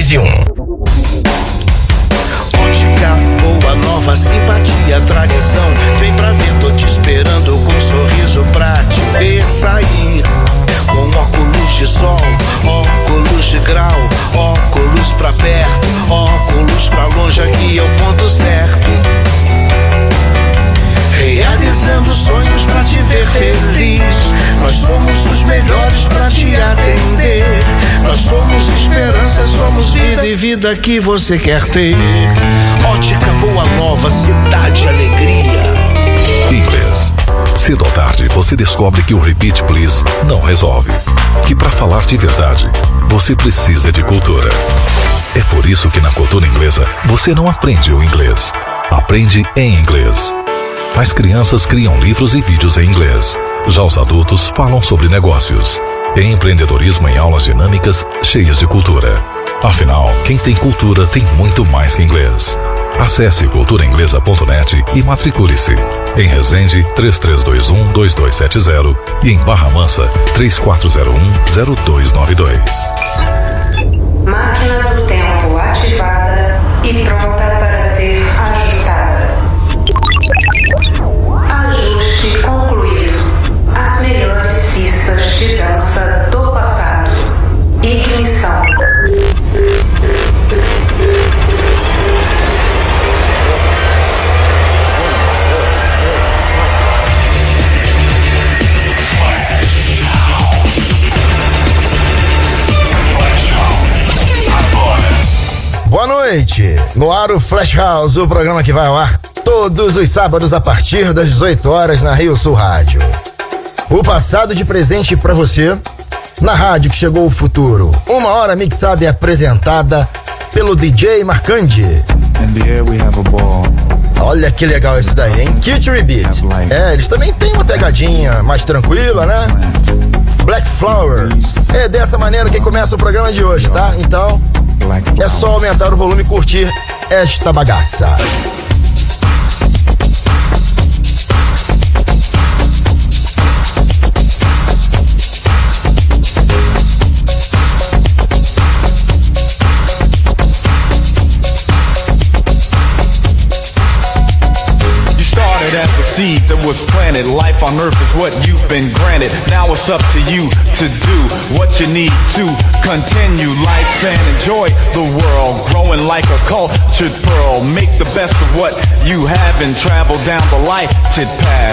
101. Ótica Boa Nova, simpatia, tradição. Vem pra ver, tô te esperando com um sorriso pra te ver sair. Com óculos de sol, óculos de grau, óculos pra perto, óculos pra longe, aqui é o ponto certo. Realizando sonhos pra te ver feliz. Nós somos os melhores pra te atender. Nós somos esperança, somos vida e vida que você quer ter. Ótica Boa Nova, cidade alegria. Inglês. Cedo ou tarde você descobre que o Repeat Please não resolve. Que para falar de verdade, você precisa de cultura. É por isso que na cultura inglesa você não aprende o inglês. Aprende em inglês. As crianças criam livros e vídeos em inglês. Já os adultos falam sobre negócios. Empreendedorismo em aulas dinâmicas cheias de cultura. Afinal, quem tem cultura tem muito mais que inglês. Acesse culturainglesa.net e matricule-se. Em Resende, 3321-2270 e em Barra Mansa, 3401-0292. Máquina do tempo ativada e pronta para ser ajustada. Ajuste concluído. As melhores pistas de dança do passado. Ignição. Boa noite, no ar o Flash House, o programa que vai ao ar todos os sábados a partir das 18 horas na Rio Sul Rádio. O passado de presente pra você, na rádio que chegou o futuro. Uma hora mixada e apresentada pelo DJ Marcandi. Olha que legal esse daí, hein? Culture Beat. Eles também têm uma pegadinha mais tranquila, né? Black Flowers. É dessa maneira que começa o programa de hoje, tá? Então, é só aumentar o volume e curtir esta bagaça. As a seed that was planted, life on earth is what you've been granted. Now it's up to you to do what you need to continue life and enjoy the world. Growing like a cultured pearl. Make the best of what you have and travel down the lighted path.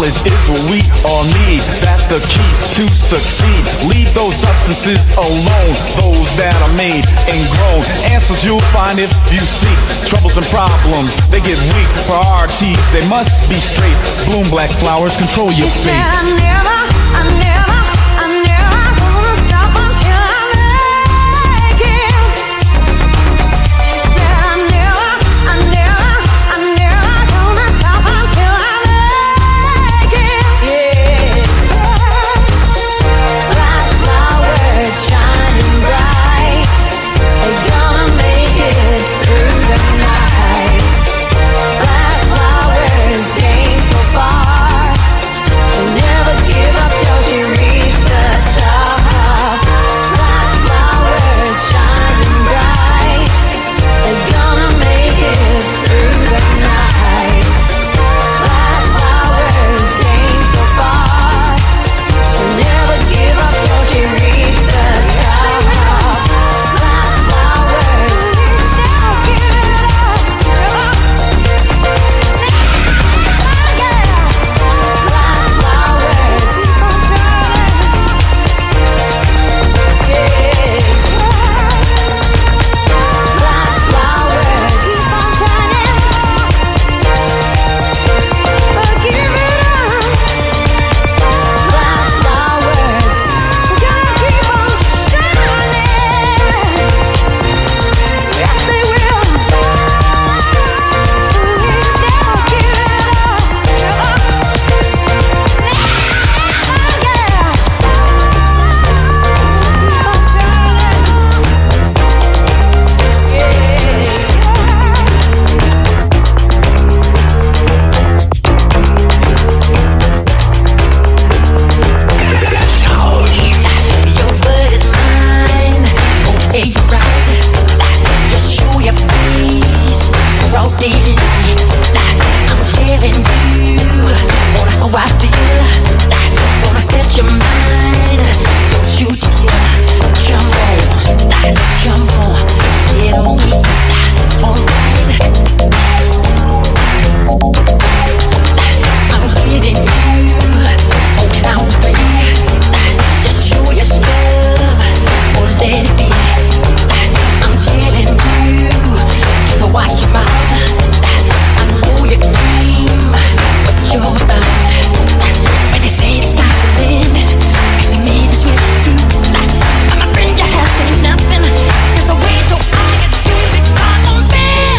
knowledge is what we all need. That's the key to succeed. Leave those substances alone, those that are made and grown. Answers you'll find if you seek. Troubles and problems, they get weak. Priorities, they must be straight. Bloom black flowers, control your fate. She said I never gonna stop until I make it. She said I never gonna stop until I make it. Yeah. Black flowers shining bright, they're gonna make it through the night. Black flowers came so far, she'll never give up till she reaches the top. Black flowers shining bright, they're gonna make it through the night. Black flowers came so far, she'll never give up till she reaches the top. Black flowers, never give it up. Black flowers, keep on shining. Yeah. Black flowers, keep on shining. But give it up. Black flowers, gotta keep on shining. Yes, they will. Never give it up. Your word is mine. Okay, you're right. Just show your face. Broad daylight. I'm telling you how I feel. Gonna get your mind. Don't you dare jump on, get on me. Alright. I'm getting you on count three. Just show your stuff or let it be. I'm telling you, just watch your mouth. I know your game, what you're about. When they say it's not the limit, to me this way too. I'm afraid you have seen nothing. 'Cause the way so I can feel it on me.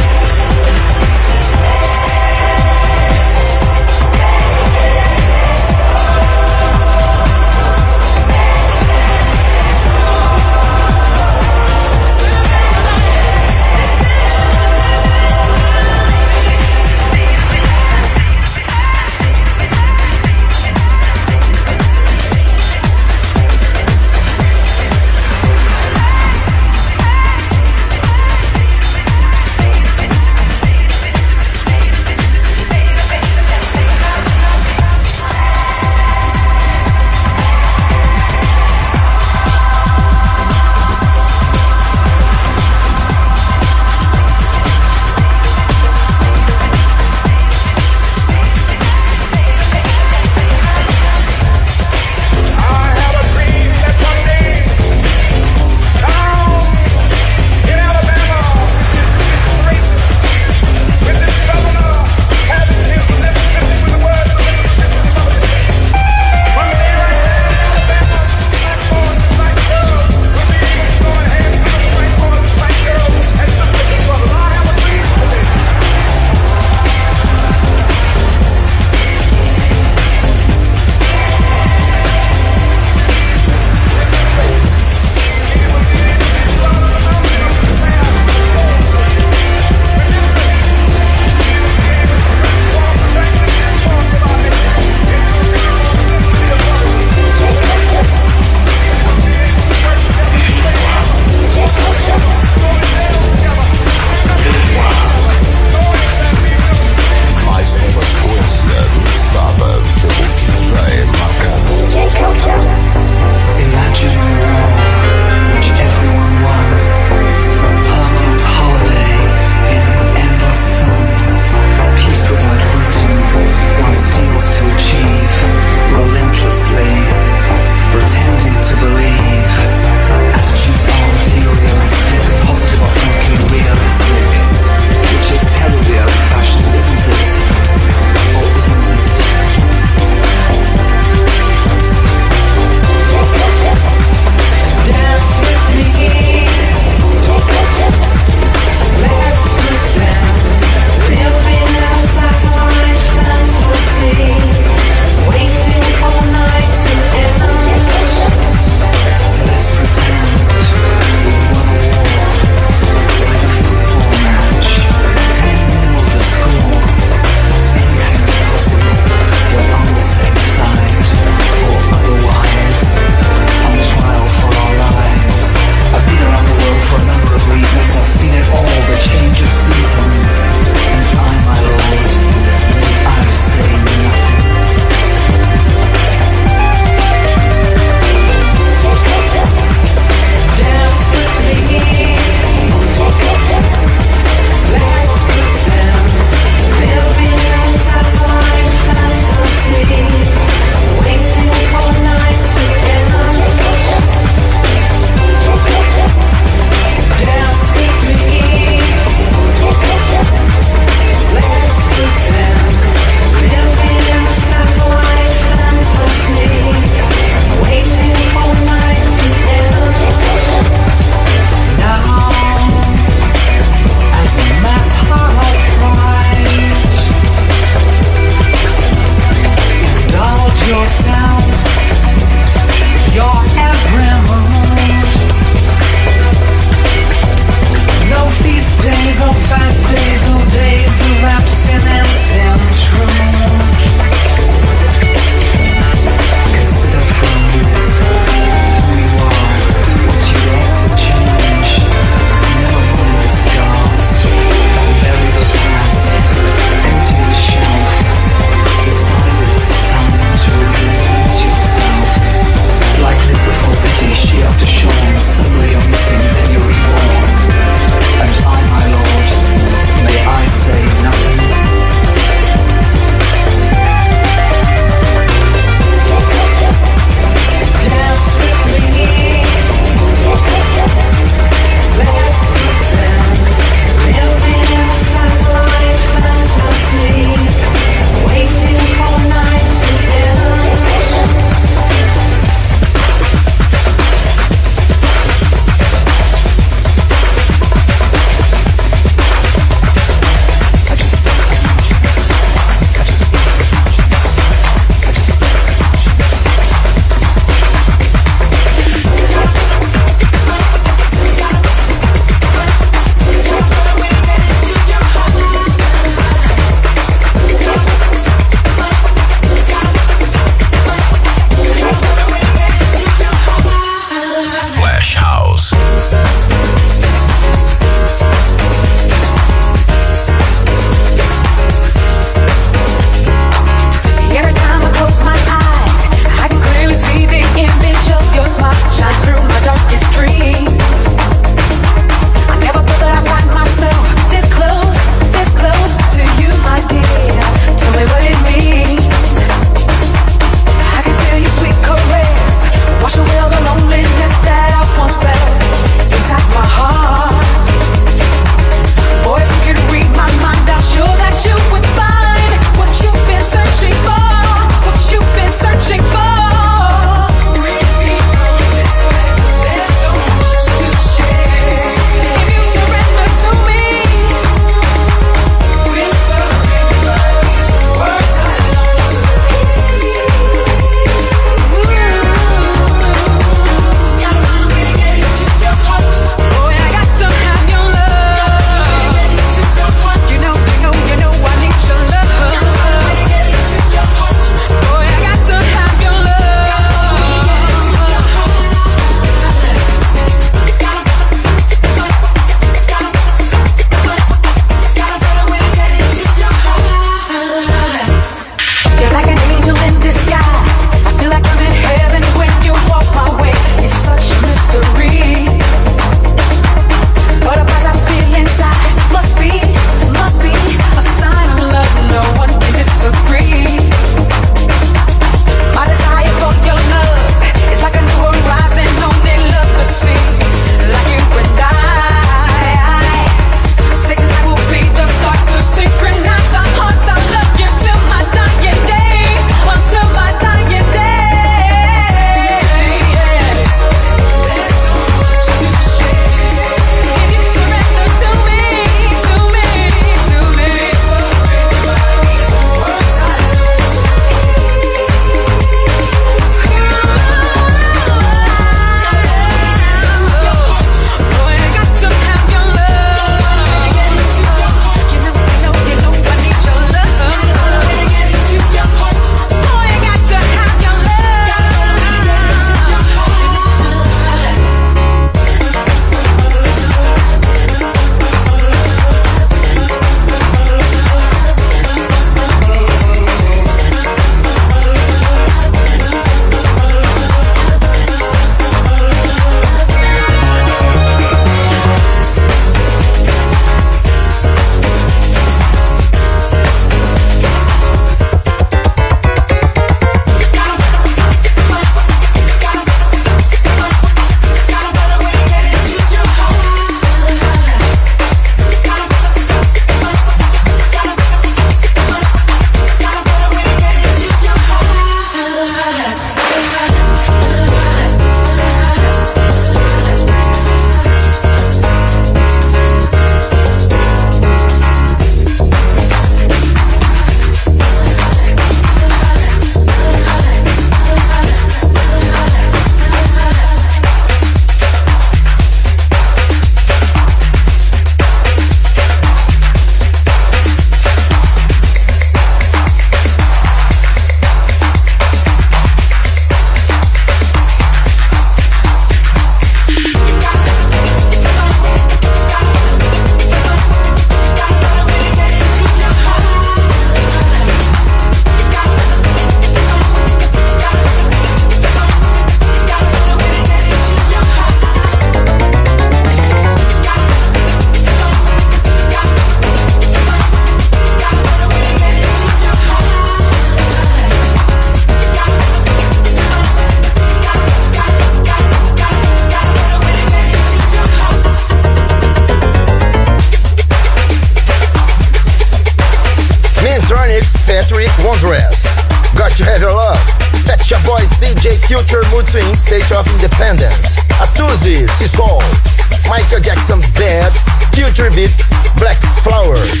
Onyx Factory Wondrous, Got to Have Your Love, Pet Shop Boys DJ Culture Mood Swing State of Independence, Atuzi, Sisol, Michael Jackson Bad, Culture Beat, Black Flowers.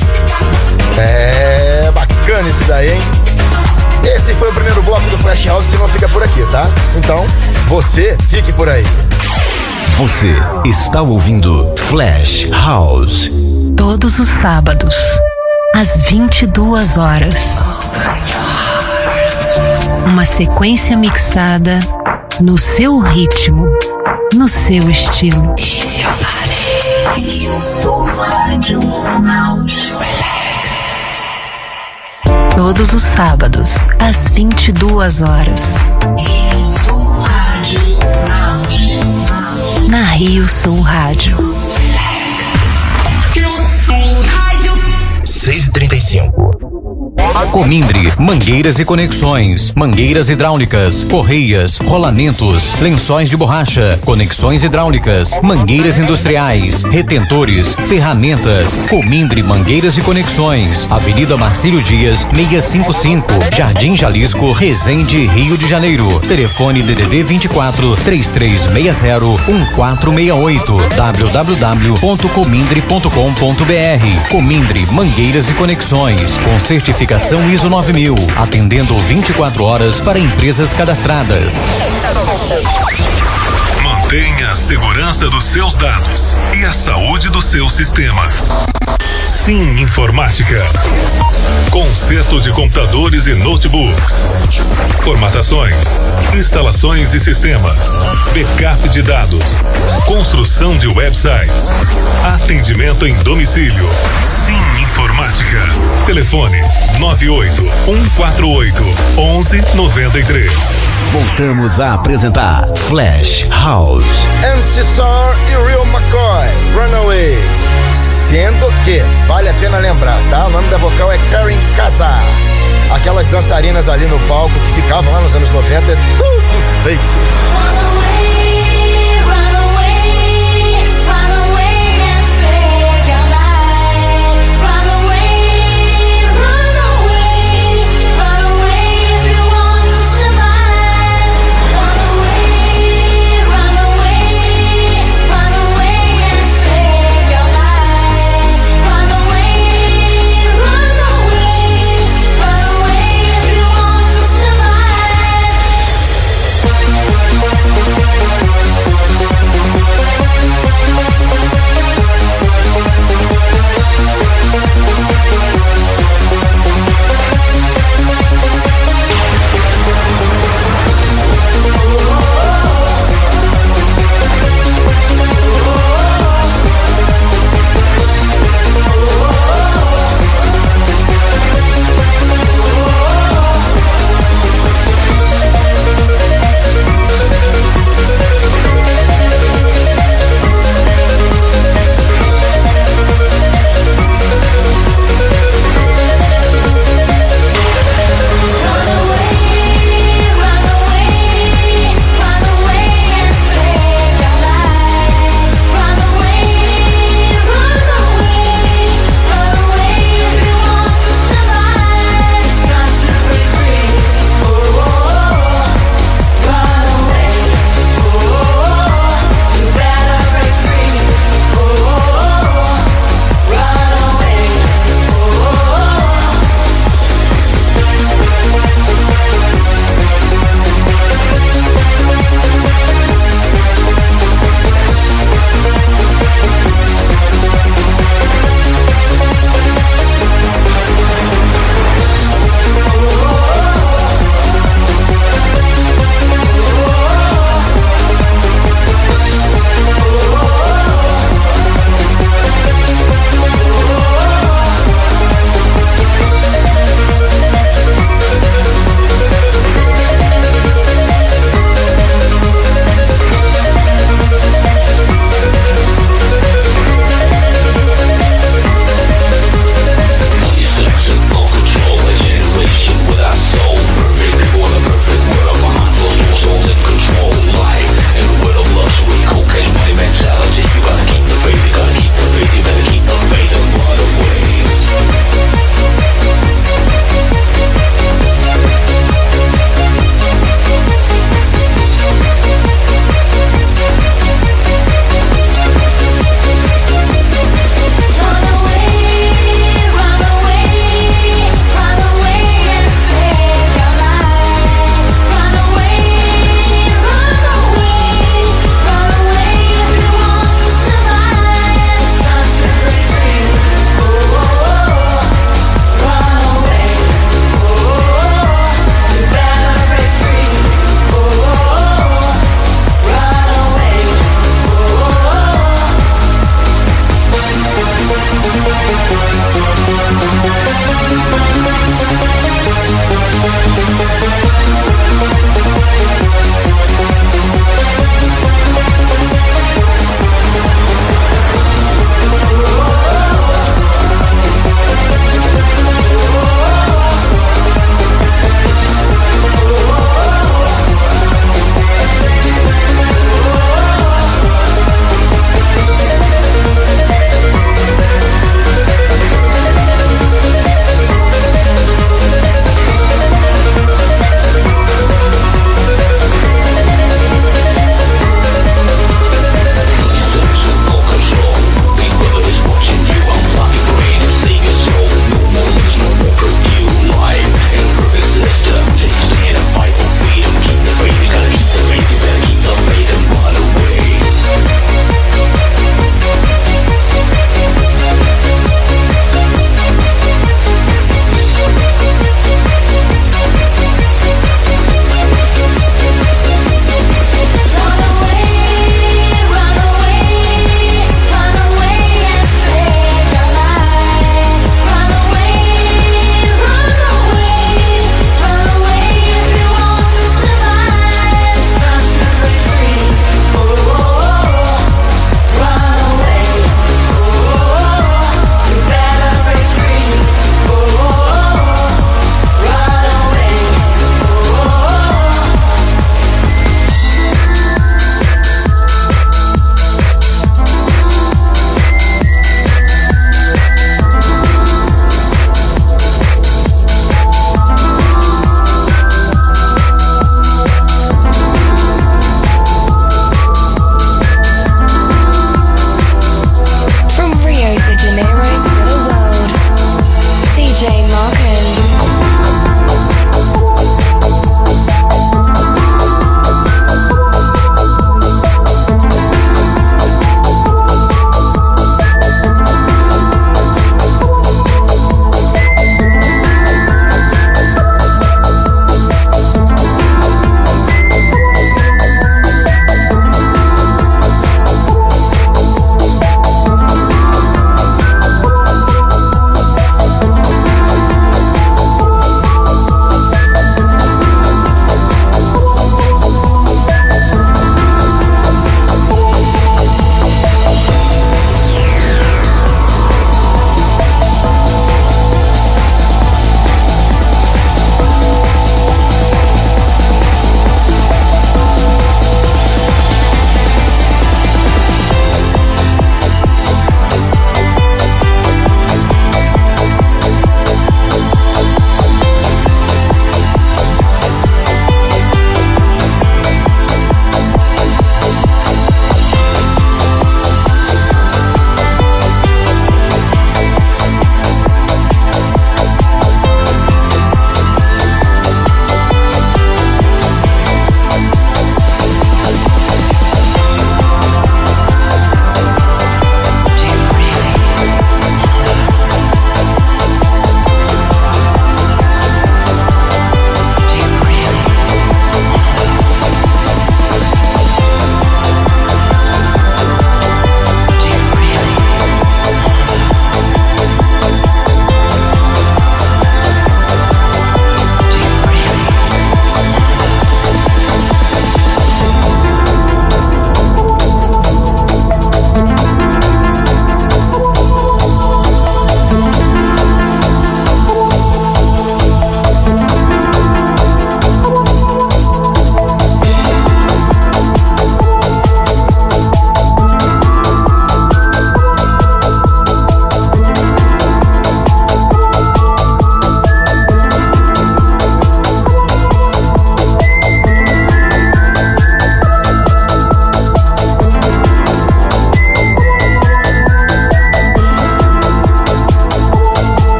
É bacana isso daí, hein? Esse foi o primeiro bloco do Flash House que não fica por aqui, tá? Então, você fique por aí. Você está ouvindo Flash House. Todos os sábados, às 22 horas. Uma sequência mixada no seu ritmo, no seu estilo. Todos os sábados, às 22 horas. Na Rio Sul Rádio. 6h35. Comindre, mangueiras e conexões, mangueiras hidráulicas, correias, rolamentos, lençóis de borracha, conexões hidráulicas, mangueiras industriais, retentores, ferramentas. Comindre Mangueiras e Conexões, Avenida Marcílio Dias, 655, Jardim Jalisco, Resende, Rio de Janeiro. Telefone DDD 24 3360 1468 www.comindre.com.br. Comindre Mangueiras e Conexões, com certificação ISO 9000, atendendo 24 horas para empresas cadastradas. Mantenha a segurança dos seus dados e a saúde do seu sistema. Sim Informática. Conserto de computadores e notebooks. Formatações, instalações e sistemas, backup de dados, construção de websites, atendimento em domicílio. Sim Informática. Telefone 98-148-1193. Voltamos a apresentar Flash House. MC Sar e Real McCoy, Runaway. Sendo que, vale a pena lembrar, tá? O nome da vocal é Karen Casar. Aquelas dançarinas ali no palco que ficavam lá nos anos 90, é tudo fake.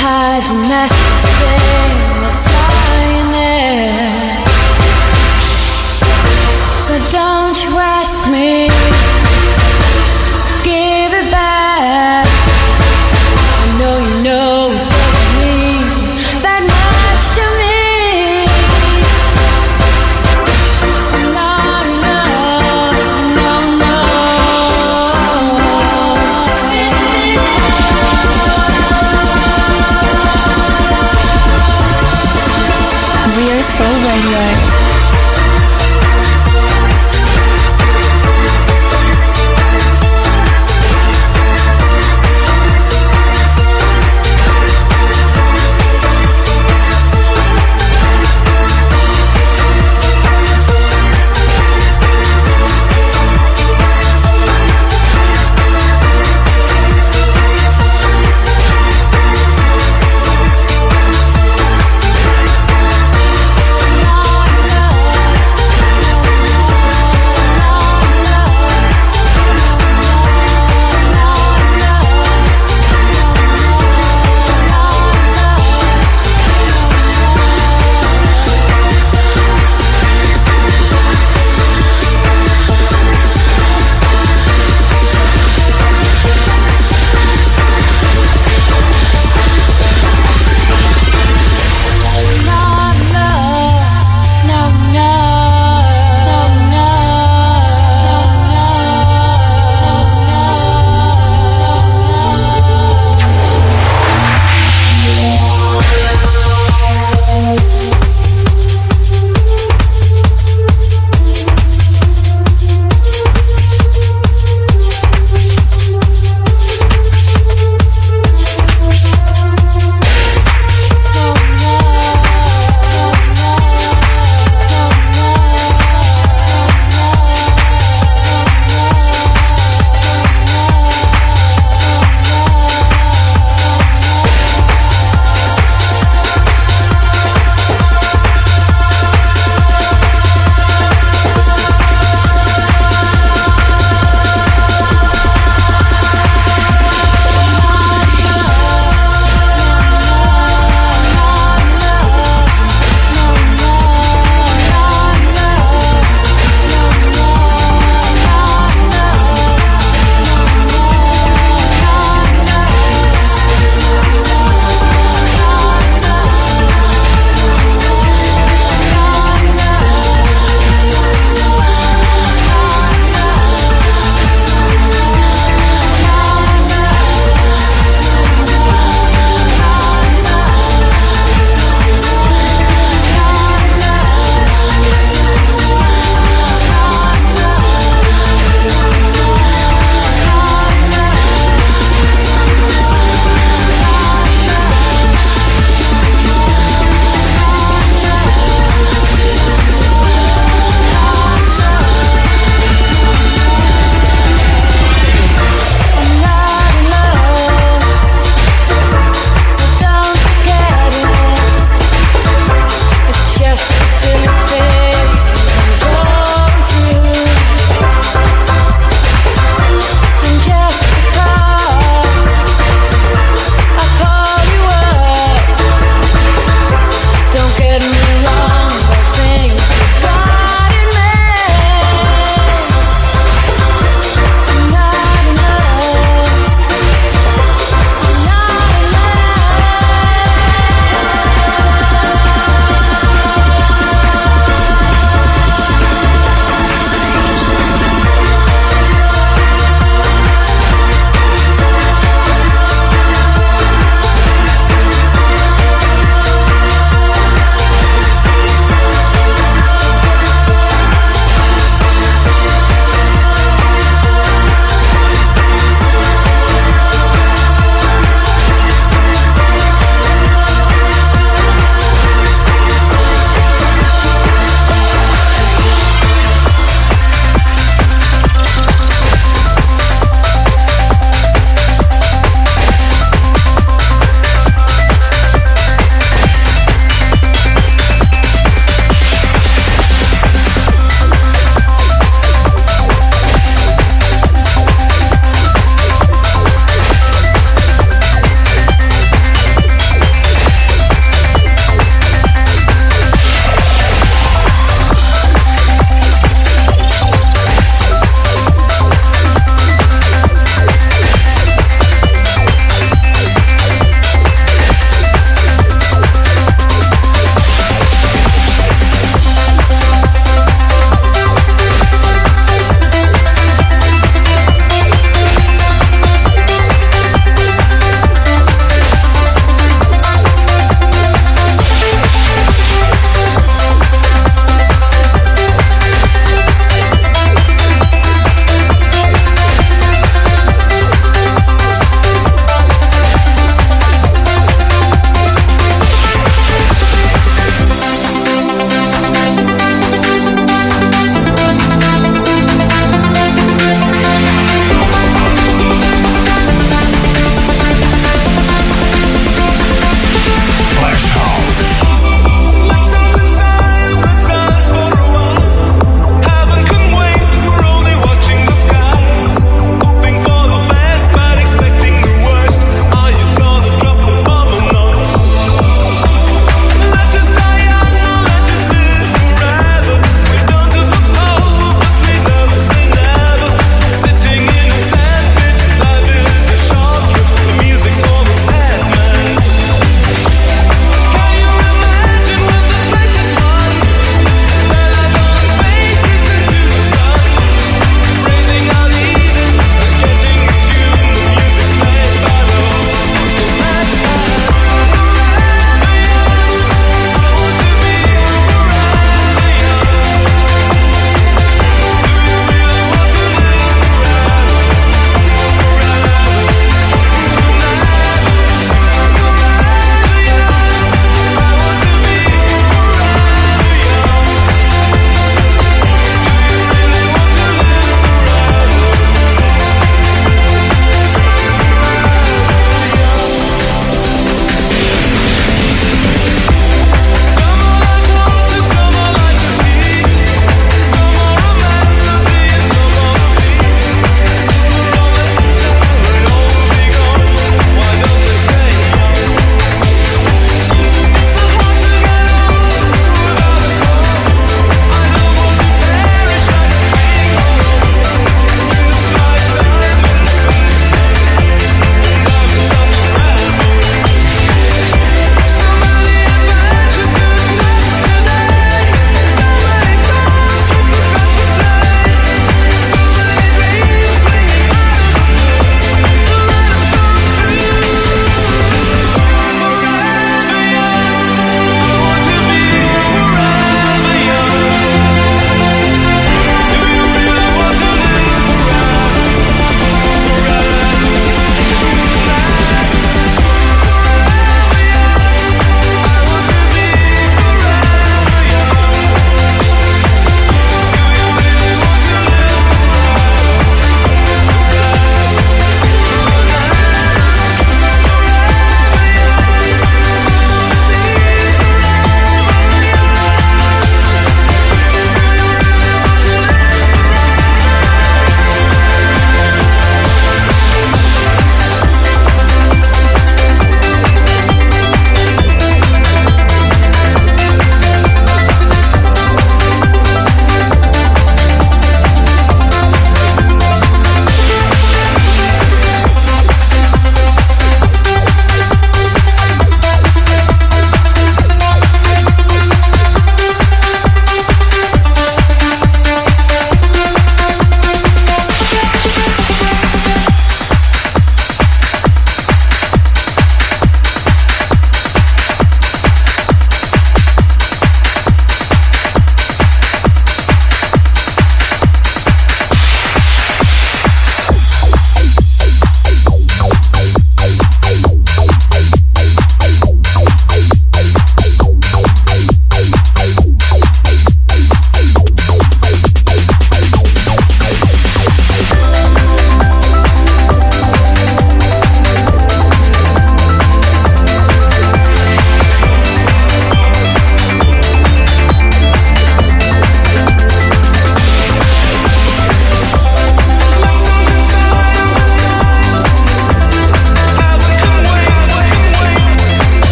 hide the nasty stain that's lying there. So don't you ask me to give it back. I know you know it doesn't mean that much to me. Not enough, no, no.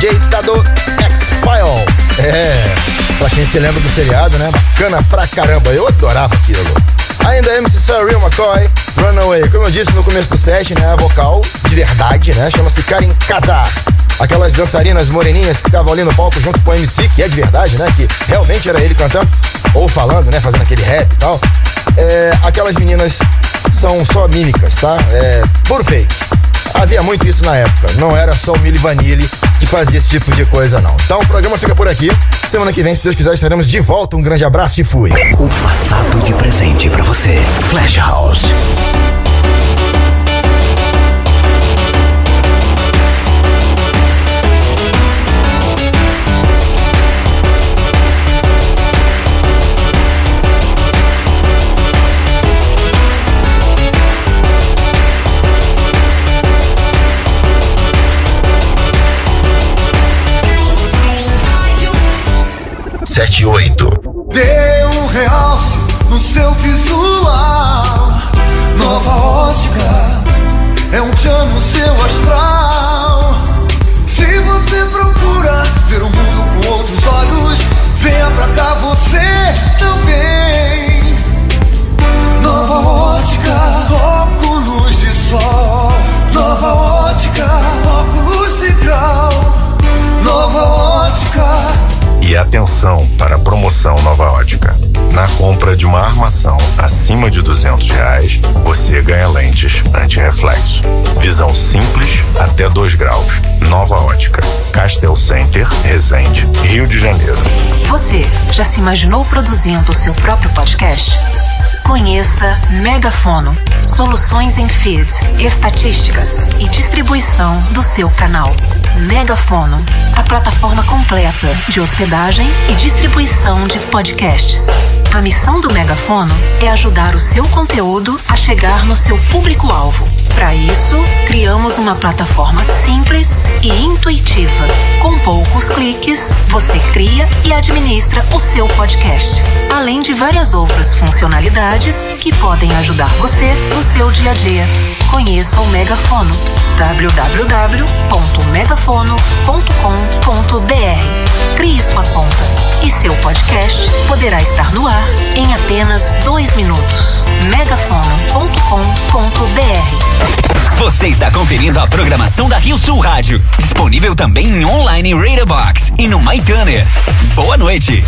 DJ Dado X-File. Pra quem se lembra do seriado, né? Bacana pra caramba, eu adorava aquilo. Ainda MC Surreal McCoy, Runaway. Como eu disse no começo do set, né? A vocal de verdade, né? Chama-se Karen Kazar. Aquelas dançarinas moreninhas que ficavam ali no palco junto com o MC, que é de verdade, né? Que realmente era ele cantando, ou falando, né? Fazendo aquele rap e tal. Aquelas meninas são só mímicas, tá? Puro fake. Havia muito isso na época. Não era só o Milli Vanilli que fazia esse tipo de coisa, não. Então o programa fica por aqui. Semana que vem, se Deus quiser, estaremos de volta. Um grande abraço e fui. O passado de presente pra você. Flash House. Dê um realce no seu visual. Nova ótica é um tchan no seu astral. Se você procura ver o mundo com outros olhos, venha pra cá você também. Nova ótica, óculos de sol. Nova ótica, óculos de grau. Nova ótica. E atenção para a promoção Nova Ótica. Na compra de uma armação acima de R$200, você ganha lentes anti-reflexo. Visão simples até 2 graus. Nova Ótica. Castel Center, Resende, Rio de Janeiro. Você já se imaginou produzindo o seu próprio podcast? Conheça Megafono, soluções em feed, estatísticas e distribuição do seu canal. Megafono, a plataforma completa de hospedagem e distribuição de podcasts. A missão do Megafono é ajudar o seu conteúdo a chegar no seu público-alvo. Para isso, criamos uma plataforma simples e intuitiva. Com poucos cliques, você cria e administra o seu podcast, além de várias outras funcionalidades que podem ajudar você no seu dia a dia. Conheça o Megafono. www.megafono.com.br. Crie sua conta e seu podcast poderá estar no ar em apenas 2 minutos. megafono.com.br. Você está conferindo a programação da Rio Sul Rádio, disponível também em online Radio Box e no MyTuner. Boa noite.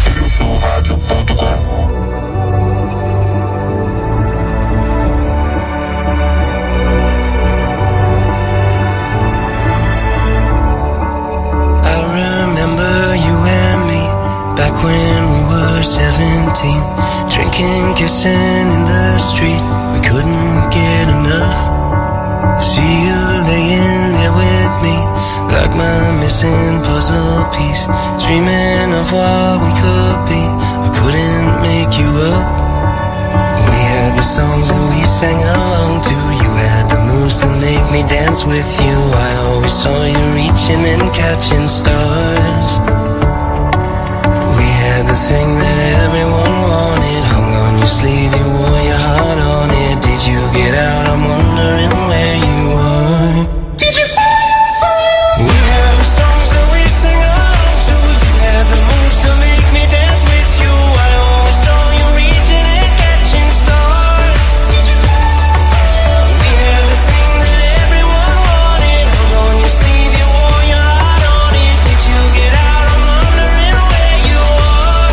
Back when we were 17, drinking, kissing in the street, we couldn't get enough. See you laying there with me, like my missing puzzle piece, dreaming of what we could be, I couldn't make you up. We had the songs that we sang along to, you had the moves to make me dance with you, I always saw you reaching and catching stars. The thing that everyone wanted hung on your sleeve, you wore your heart on it. Did you get out? I'm wondering where you were. Did you follow your fire? We had the songs that we sang along to, you had the moves to make me dance with you, I always saw you reaching and catching stars. Did you follow your fire? We had the thing that everyone wanted hung on your sleeve, you wore your heart on it. Did you get out? I'm wondering where you are.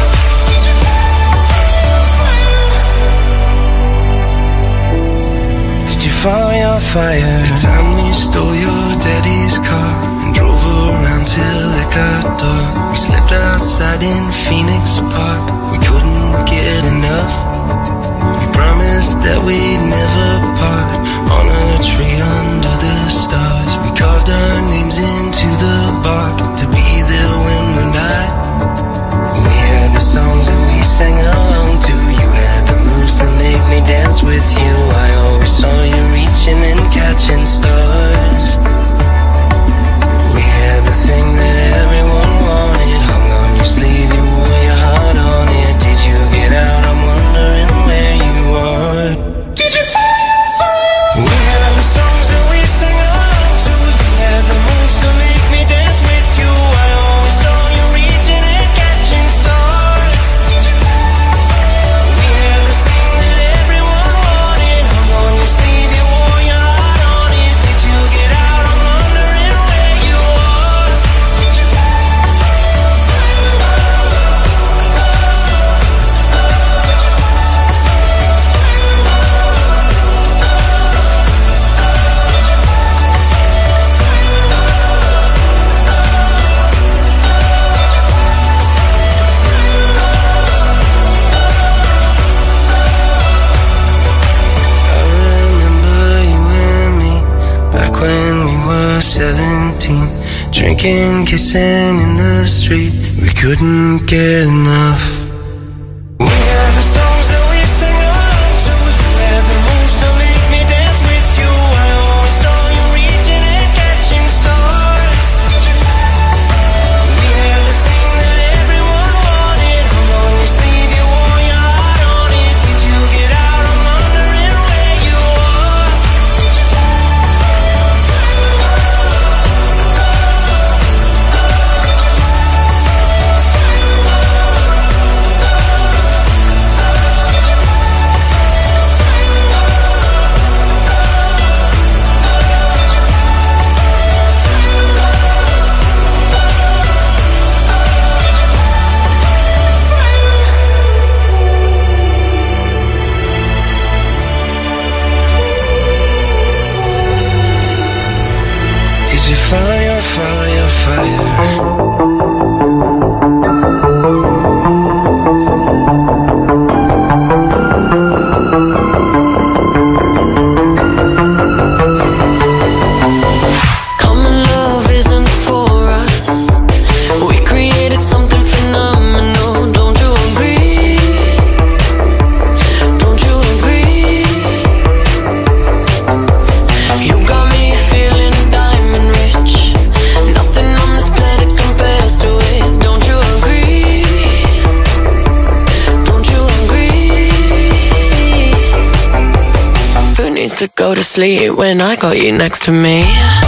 Fire. The time we stole your daddy's car and drove around till it got dark. We slept outside in Phoenix Park, we couldn't get enough. We promised that we'd never part, on a tree under the stars. We carved our names into the bark, to be there when we're not. We had the songs that we sang along to, you had the moves to make me dance with you, I always saw you reaching and catching stars. We had the thing that everyone wanted hung on your sleeve, you wore your heart on it. Did you get out? I'm wondering where you are. Did you follow your fire? We had the songs that we sang along to, you had the moves to make me dance with drinking, kissing in the street. We couldn't get enough. We had the songs that we sang along to. You had the moves to make me dance with you. I always saw you reaching and catching stars. We had the thing that everyone wanted. Hung on your sleeve, you wore your heart on it. Did you get out? I'm wondering where you are. Did you fire, fire, fire? Common love isn't for us. We created something phenomenal. Don't you agree? Don't you agree? You got me feeling diamond rich. Nothing on this planet compares to it. Don't you agree? Don't you agree? Who needs to go to sleep when I got you next to me?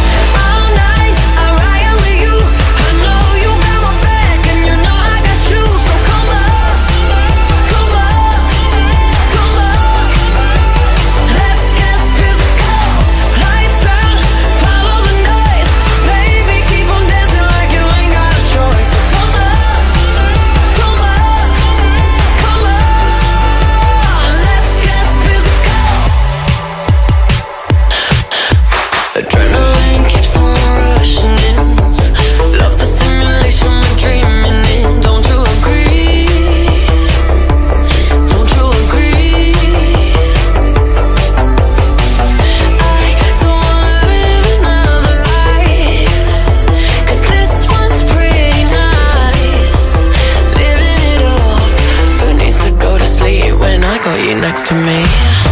Adrenaline keeps on rushing in. Love the simulation we're dreaming in. Don't you agree? Don't you agree? I don't wanna live another life, 'cause this one's pretty nice. Living it up. Who needs to go to sleep when I got you next to me?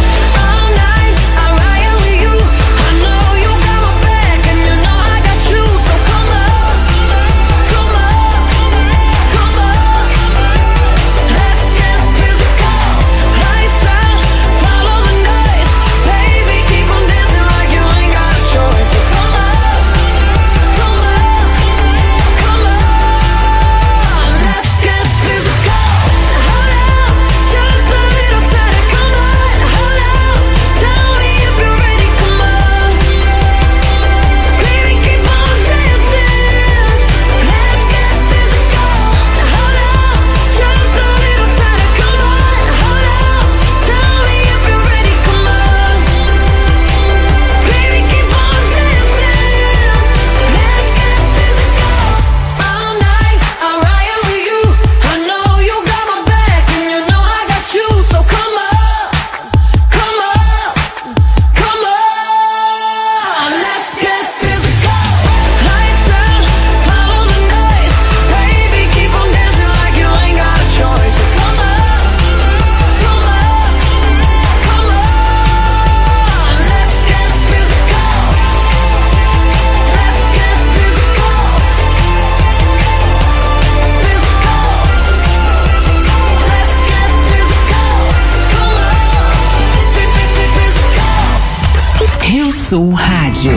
Sul Rádio.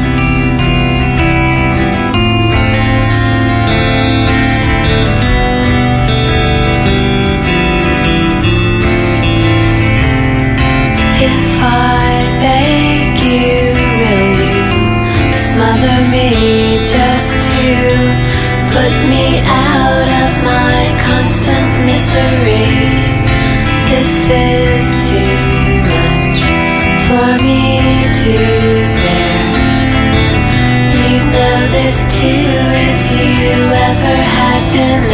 If I beg you, will you smother me just to put me out of my constant misery? This is too much for me to bear. You know this too if you ever had been